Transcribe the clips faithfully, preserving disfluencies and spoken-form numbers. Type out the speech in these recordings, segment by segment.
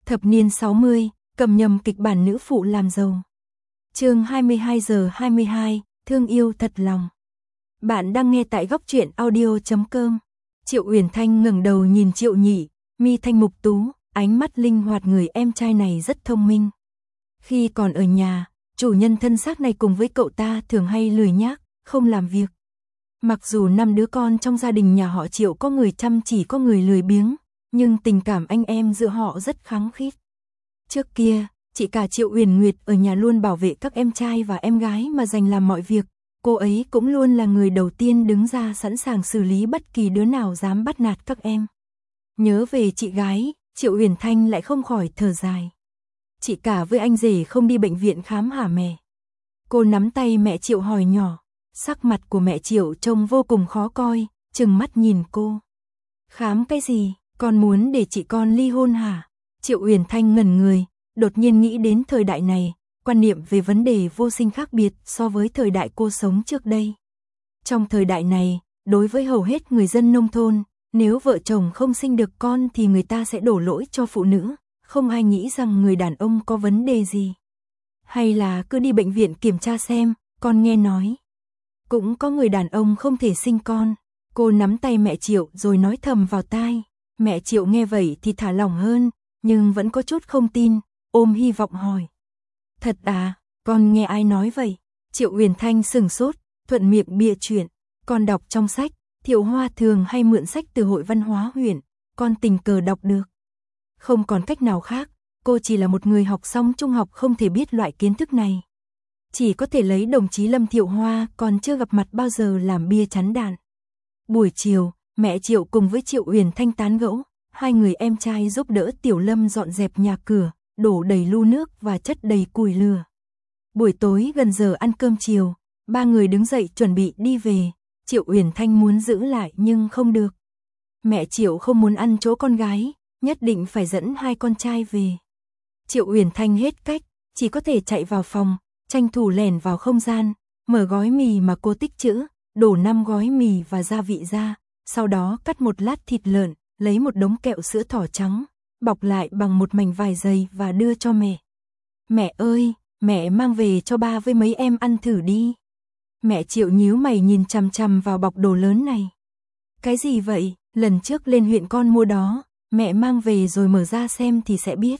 Thập niên sáu mươi, cầm nhầm kịch bản nữ phụ làm giàu. Chương hai mươi hai giờ hai mươi hai, thương yêu thật lòng. Bạn đang nghe tại góc truyện audio chấm com. Triệu Uyển Thanh ngẩng đầu nhìn Triệu Nhị, mi thanh mục tú, ánh mắt linh hoạt, người em trai này rất thông minh. Khi còn ở nhà, chủ nhân thân xác này cùng với cậu ta thường hay lười nhác, không làm việc. Mặc dù năm đứa con trong gia đình nhà họ Triệu có người chăm chỉ có người lười biếng, nhưng tình cảm anh em giữa họ rất khăng khít. Trước kia, chị cả Triệu Uyển Nguyệt ở nhà luôn bảo vệ các em trai và em gái mà dành làm mọi việc. Cô ấy cũng luôn là người đầu tiên đứng ra sẵn sàng xử lý bất kỳ đứa nào dám bắt nạt các em. Nhớ về chị gái, Triệu Uyển Thanh lại không khỏi thở dài. Chị cả với anh rể không đi bệnh viện khám hả mẹ? Cô nắm tay mẹ Triệu hỏi nhỏ. Sắc mặt của mẹ Triệu trông vô cùng khó coi, trừng mắt nhìn cô. Khám cái gì, con muốn để chị con ly hôn hả? Triệu Uyển Thanh ngẩn người, đột nhiên nghĩ đến thời đại này, quan niệm về vấn đề vô sinh khác biệt so với thời đại cô sống trước đây. Trong thời đại này, đối với hầu hết người dân nông thôn, nếu vợ chồng không sinh được con thì người ta sẽ đổ lỗi cho phụ nữ, không ai nghĩ rằng người đàn ông có vấn đề gì. Hay là cứ đi bệnh viện kiểm tra xem, con nghe nói. Cũng có người đàn ông không thể sinh con. Cô nắm tay mẹ Triệu rồi nói thầm vào tai. Mẹ Triệu nghe vậy thì thả lỏng hơn, nhưng vẫn có chút không tin, ôm hy vọng hỏi. Thật à, con nghe ai nói vậy? Triệu Uyển Thanh sừng sốt, thuận miệng bịa chuyện. Con đọc trong sách, Thiệu Hoa thường hay mượn sách từ hội văn hóa huyện, con tình cờ đọc được. Không còn cách nào khác, cô chỉ là một người học xong trung học không thể biết loại kiến thức này. Chỉ có thể lấy đồng chí Lâm Thiệu Hoa còn chưa gặp mặt bao giờ làm bia chắn đạn. Buổi chiều, mẹ Triệu cùng với Triệu Uyển Thanh tán gẫu, hai người em trai giúp đỡ Tiểu Lâm dọn dẹp nhà cửa, đổ đầy lu nước và chất đầy củi lửa. Buổi tối gần giờ ăn cơm chiều, ba người đứng dậy chuẩn bị đi về. Triệu Uyển Thanh muốn giữ lại nhưng không được. Mẹ Triệu không muốn ăn chỗ con gái, nhất định phải dẫn hai con trai về. Triệu Uyển Thanh hết cách, chỉ có thể chạy vào phòng, tranh thủ lẻn vào không gian, mở gói mì mà cô tích trữ, đổ năm gói mì và gia vị ra, sau đó cắt một lát thịt lợn, lấy một đống kẹo sữa thỏ trắng, bọc lại bằng một mảnh vải dày và đưa cho mẹ. Mẹ ơi, mẹ mang về cho ba với mấy em ăn thử đi. Mẹ Triệu nhíu mày nhìn chằm chằm vào bọc đồ lớn này. Cái gì vậy, lần trước lên huyện con mua đó, mẹ mang về rồi mở ra xem thì sẽ biết.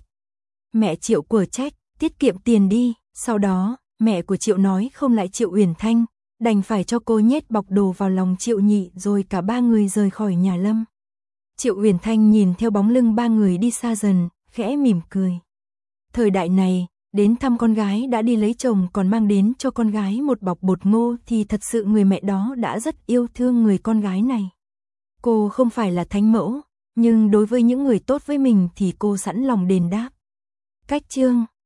Mẹ Triệu quở trách, tiết kiệm tiền đi. Sau đó, mẹ của Triệu nói không lại Triệu Uyển Thanh, đành phải cho cô nhét bọc đồ vào lòng Triệu Nhị rồi cả ba người rời khỏi nhà Lâm. Triệu Uyển Thanh nhìn theo bóng lưng ba người đi xa dần, khẽ mỉm cười. Thời đại này, đến thăm con gái đã đi lấy chồng còn mang đến cho con gái một bọc bột ngô thì thật sự người mẹ đó đã rất yêu thương người con gái này. Cô không phải là thánh mẫu, nhưng đối với những người tốt với mình thì cô sẵn lòng đền đáp. Cách chương